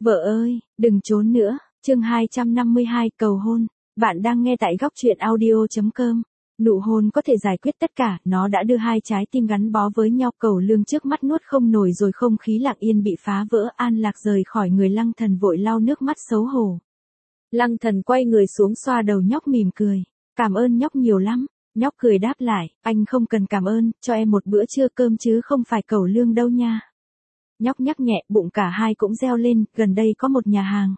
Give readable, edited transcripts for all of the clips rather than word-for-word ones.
Vợ ơi, đừng trốn nữa, chương 252 cầu hôn, bạn đang nghe tại góc truyện audio.com. Nụ hôn có thể giải quyết tất cả, nó đã đưa hai trái tim gắn bó với nhau. Cầu Lương trước mắt nuốt không nổi rồi, không khí lặng yên bị phá vỡ. An Lạc rời khỏi người Lăng Thần vội lau nước mắt xấu hổ. Lăng Thần quay người xuống xoa đầu nhóc mỉm cười. Cảm ơn nhóc nhiều lắm. Nhóc cười đáp lại, anh không cần cảm ơn, cho em một bữa trưa cơm chứ không phải Cầu Lương đâu nha. Nhóc nhắc nhẹ, bụng cả hai cũng reo lên, gần đây có một nhà hàng.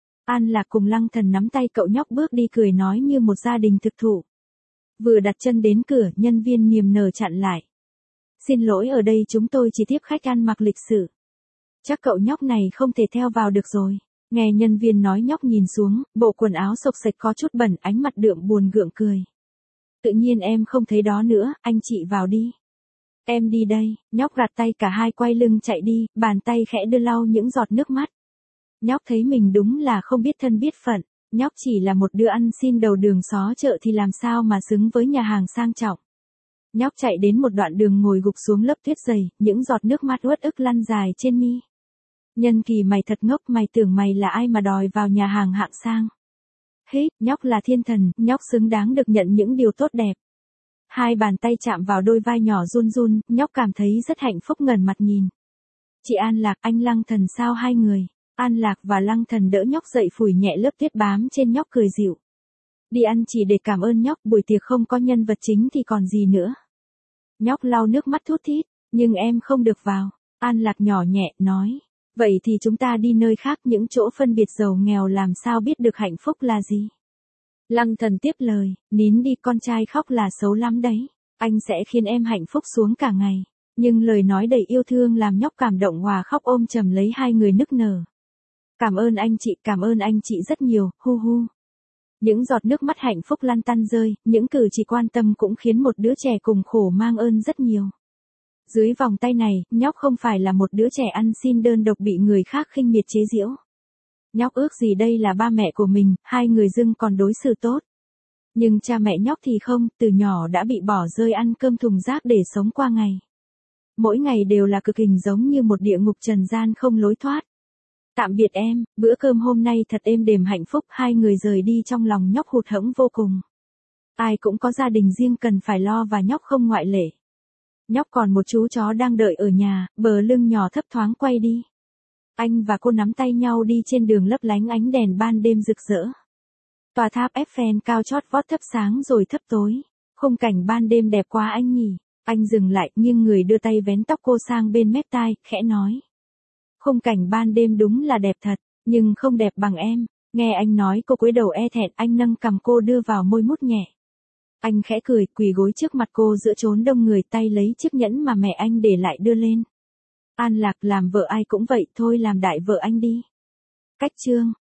An Lạc cùng Lăng Thần nắm tay cậu nhóc bước đi cười nói như một gia đình thực thụ. Vừa đặt chân đến cửa, nhân viên niềm nở chặn lại. Xin lỗi, ở đây chúng tôi chỉ tiếp khách ăn mặc lịch sự. Chắc cậu nhóc này không thể theo vào được rồi. Nghe nhân viên nói, nhóc nhìn xuống, bộ quần áo xộc xệch có chút bẩn, ánh mặt đượm buồn gượng cười. Tự nhiên em không thấy đó nữa, anh chị vào đi. Em đi đây, nhóc gạt tay cả hai quay lưng chạy đi, bàn tay khẽ đưa lau những giọt nước mắt. Nhóc thấy mình đúng là không biết thân biết phận, nhóc chỉ là một đứa ăn xin đầu đường xó chợ thì làm sao mà xứng với nhà hàng sang trọng. Nhóc chạy đến một đoạn đường ngồi gục xuống lớp tuyết dày, những giọt nước mắt uất ức lăn dài trên mi. Nhân Kỳ, mày thật ngốc, mày tưởng mày là ai mà đòi vào nhà hàng hạng sang. Hết, nhóc là thiên thần, nhóc xứng đáng được nhận những điều tốt đẹp. Hai bàn tay chạm vào đôi vai nhỏ run run, nhóc cảm thấy rất hạnh phúc ngẩng mặt nhìn. Chị An Lạc, anh Lăng Thần sao hai người? An Lạc và Lăng Thần đỡ nhóc dậy, phủi nhẹ lớp tuyết bám trên nhóc cười dịu. Đi ăn chỉ để cảm ơn nhóc, buổi tiệc không có nhân vật chính thì còn gì nữa. Nhóc lau nước mắt thút thít, nhưng em không được vào. An Lạc nhỏ nhẹ, nói. Vậy thì chúng ta đi nơi khác, những chỗ phân biệt giàu nghèo làm sao biết được hạnh phúc là gì. Lăng Thần tiếp lời, nín đi, con trai khóc là xấu lắm đấy. Anh sẽ khiến em hạnh phúc xuống cả ngày. Nhưng lời nói đầy yêu thương làm nhóc cảm động hòa khóc, ôm chầm lấy hai người nức nở. Cảm ơn anh chị rất nhiều, hu hu. Những giọt nước mắt hạnh phúc lăn tăn rơi, những cử chỉ quan tâm cũng khiến một đứa trẻ cùng khổ mang ơn rất nhiều. Dưới vòng tay này, nhóc không phải là một đứa trẻ ăn xin đơn độc bị người khác khinh miệt chế giễu. Nhóc ước gì đây là ba mẹ của mình, hai người dưng còn đối xử tốt. Nhưng cha mẹ nhóc thì không, từ nhỏ đã bị bỏ rơi ăn cơm thùng rác để sống qua ngày. Mỗi ngày đều là cực hình, giống như một địa ngục trần gian không lối thoát. Tạm biệt em, bữa cơm hôm nay thật êm đềm hạnh phúc. Hai người rời đi trong lòng nhóc hụt hẫng vô cùng. Ai cũng có gia đình riêng cần phải lo và nhóc không ngoại lệ. Nhóc còn một chú chó đang đợi ở nhà, bờ lưng nhỏ thấp thoáng quay đi. Anh và cô nắm tay nhau đi trên đường lấp lánh ánh đèn ban đêm rực rỡ. Tòa tháp Eiffel cao chót vót thấp sáng rồi thấp tối. Khung cảnh ban đêm đẹp quá anh nhỉ. Anh dừng lại, nghiêng người đưa tay vén tóc cô sang bên mép tai, khẽ nói. Khung cảnh ban đêm đúng là đẹp thật, nhưng không đẹp bằng em. Nghe anh nói, cô cúi đầu e thẹn, anh nâng cằm cô đưa vào môi mút nhẹ. Anh khẽ cười, quỳ gối trước mặt cô giữa chốn đông người, tay lấy chiếc nhẫn mà mẹ anh để lại đưa lên. An Lạc, làm vợ ai cũng vậy thôi, làm đại vợ anh đi. Cách chương